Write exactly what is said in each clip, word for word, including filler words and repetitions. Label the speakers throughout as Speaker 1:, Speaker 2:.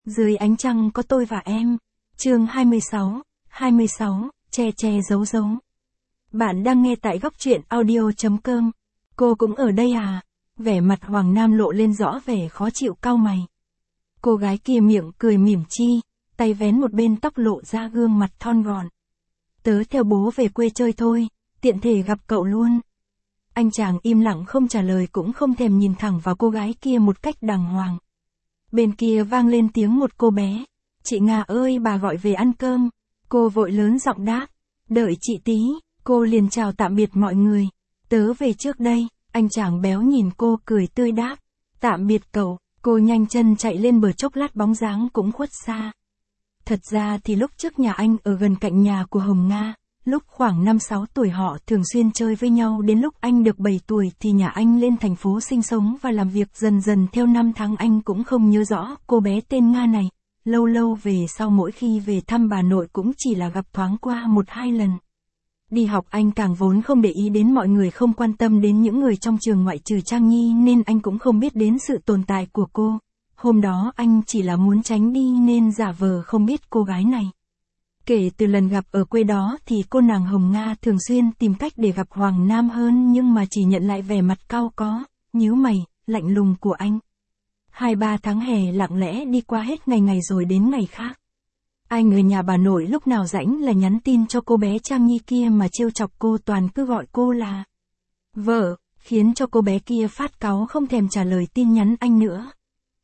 Speaker 1: Dưới ánh trăng có tôi và em. Chương hai mươi sáu, hai mươi sáu, che che giấu giấu. Bạn đang nghe tại góc truyện audio chấm com. Cô cũng ở đây à? Vẻ mặt Hoàng Nam lộ lên rõ vẻ khó chịu cau mày. Cô gái kia miệng cười mỉm chi, tay vén một bên tóc lộ ra gương mặt thon gọn. Tớ theo bố về quê chơi thôi, tiện thể gặp cậu luôn. Anh chàng im lặng không trả lời cũng không thèm nhìn thẳng vào cô gái kia một cách đàng hoàng. Bên kia vang lên tiếng một cô bé. Chị Nga ơi, bà gọi về ăn cơm. Cô vội lớn giọng đáp. Đợi chị tí. Cô liền chào tạm biệt mọi người. Tớ về trước đây. Anh chàng béo nhìn cô cười tươi đáp. Tạm biệt cậu. Cô nhanh chân chạy lên bờ, chốc lát bóng dáng cũng khuất xa. Thật ra thì lúc trước nhà anh ở gần cạnh nhà của Hồng Nga. Lúc khoảng năm sáu tuổi họ thường xuyên chơi với nhau, đến lúc anh được bảy tuổi thì nhà anh lên thành phố sinh sống và làm việc, dần dần theo năm tháng anh cũng không nhớ rõ cô bé tên Nga này. Lâu lâu về sau mỗi khi về thăm bà nội cũng chỉ là gặp thoáng qua một hai lần. Đi học anh càng vốn không để ý đến mọi người, không quan tâm đến những người trong trường ngoại trừ Trang Nhi, nên anh cũng không biết đến sự tồn tại của cô. Hôm đó anh chỉ là muốn tránh đi nên giả vờ không biết cô gái này. Kể từ lần gặp ở quê đó thì cô nàng Hồng Nga thường xuyên tìm cách để gặp Hoàng Nam hơn, nhưng mà chỉ nhận lại vẻ mặt cau có, nhíu mày, lạnh lùng của anh. Hai ba tháng hè lặng lẽ đi qua, hết ngày ngày rồi đến ngày khác. Anh ở nhà bà nội lúc nào rảnh là nhắn tin cho cô bé Trang Nhi kia mà trêu chọc cô, toàn cứ gọi cô là vợ, khiến cho cô bé kia phát cáu không thèm trả lời tin nhắn anh nữa.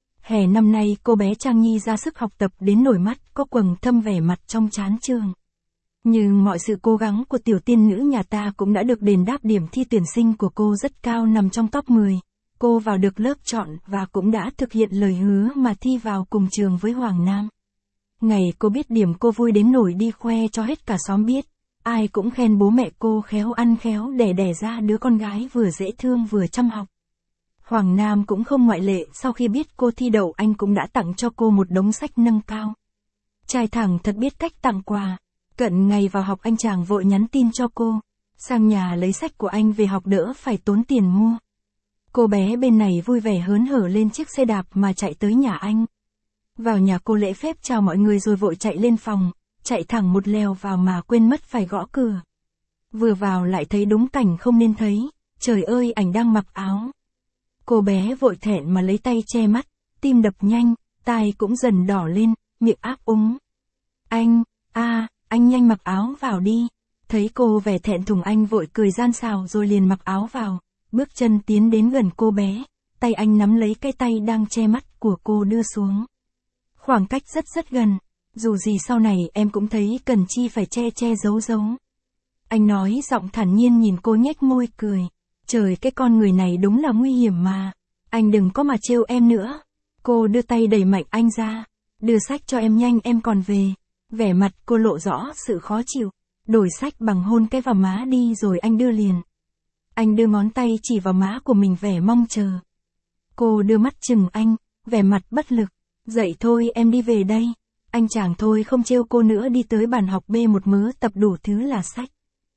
Speaker 1: Hè năm nay cô bé Trang Nhi ra sức học tập đến nổi mắt có quầng thâm, vẻ mặt trong chán trường. Nhưng mọi sự cố gắng của tiểu tiên nữ nhà ta cũng đã được đền đáp, điểm thi tuyển sinh của cô rất cao, nằm trong top mười. Cô vào được lớp chọn và cũng đã thực hiện lời hứa mà thi vào cùng trường với Hoàng Nam. Ngày cô biết điểm, cô vui đến nổi đi khoe cho hết cả xóm biết. Ai cũng khen bố mẹ cô khéo ăn khéo đẻ đẻ ra đứa con gái vừa dễ thương vừa chăm học. Hoàng Nam cũng không ngoại lệ, sau khi biết cô thi đậu anh cũng đã tặng cho cô một đống sách nâng cao. Trai thẳng thật biết cách tặng quà. Cận ngày vào học anh chàng vội nhắn tin cho cô, sang nhà lấy sách của anh về học đỡ phải tốn tiền mua. Cô bé bên này vui vẻ hớn hở lên chiếc xe đạp mà chạy tới nhà anh. Vào nhà cô lễ phép chào mọi người rồi vội chạy lên phòng, chạy thẳng một lèo vào mà quên mất phải gõ cửa. Vừa vào lại thấy đúng cảnh không nên thấy, trời ơi, ảnh đang mặc áo. Cô bé vội thẹn mà lấy tay che mắt, tim đập nhanh, tai cũng dần đỏ lên, miệng áp úng. Anh, a, à, anh nhanh mặc áo vào đi. Thấy cô vẻ thẹn thùng anh vội cười gian xào rồi liền mặc áo vào, bước chân tiến đến gần cô bé, tay anh nắm lấy cái tay đang che mắt của cô đưa xuống. Khoảng cách rất rất gần, dù gì sau này em cũng thấy cần chi phải che che giấu giấu. Anh nói giọng thản nhiên, nhìn cô nhếch môi cười. Trời, cái con người này đúng là nguy hiểm mà. Anh đừng có mà trêu em nữa. Cô đưa tay đẩy mạnh anh ra. Đưa sách cho em nhanh, em còn về. Vẻ mặt cô lộ rõ sự khó chịu. Đổi sách bằng hôn cái vào má đi rồi anh đưa liền. Anh đưa ngón tay chỉ vào má của mình vẻ mong chờ. Cô đưa mắt chừng anh, vẻ mặt bất lực. Dậy thôi, em đi về đây. Anh chàng thôi không trêu cô nữa, đi tới bàn học bê một mớ tập đủ thứ là sách.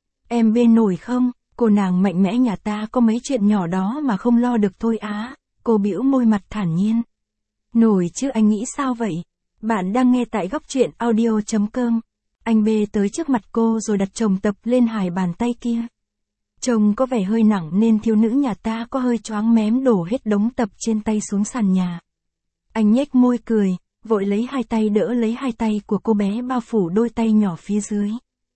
Speaker 1: Em bê nổi không? Cô nàng mạnh mẽ nhà ta có mấy chuyện nhỏ đó mà không lo được thôi á. Cô bĩu môi mặt thản nhiên. Nổi chứ, anh nghĩ sao vậy? Bạn đang nghe tại góc truyện audio chấm com. Anh bê tới trước mặt cô rồi đặt chồng tập lên hai bàn tay kia. Chồng có vẻ hơi nặng nên thiếu nữ nhà ta có hơi choáng, mém đổ hết đống tập trên tay xuống sàn nhà. Anh nhếch môi cười, vội lấy hai tay đỡ lấy hai tay của cô bé bao phủ đôi tay nhỏ phía dưới.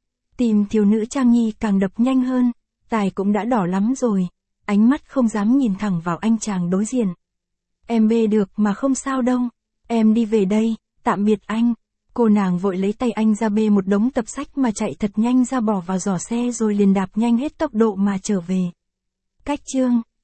Speaker 1: Tim thiếu nữ Trang Nhi càng đập nhanh hơn. Tai cũng đã đỏ lắm rồi, ánh mắt không dám nhìn thẳng vào anh chàng đối diện. Em bê được mà không sao đâu, em đi về đây, tạm biệt anh. Cô nàng vội lấy tay anh ra bê một đống tập sách mà chạy thật nhanh ra, bỏ vào giỏ xe rồi liền đạp nhanh hết tốc độ mà trở về. Cách chương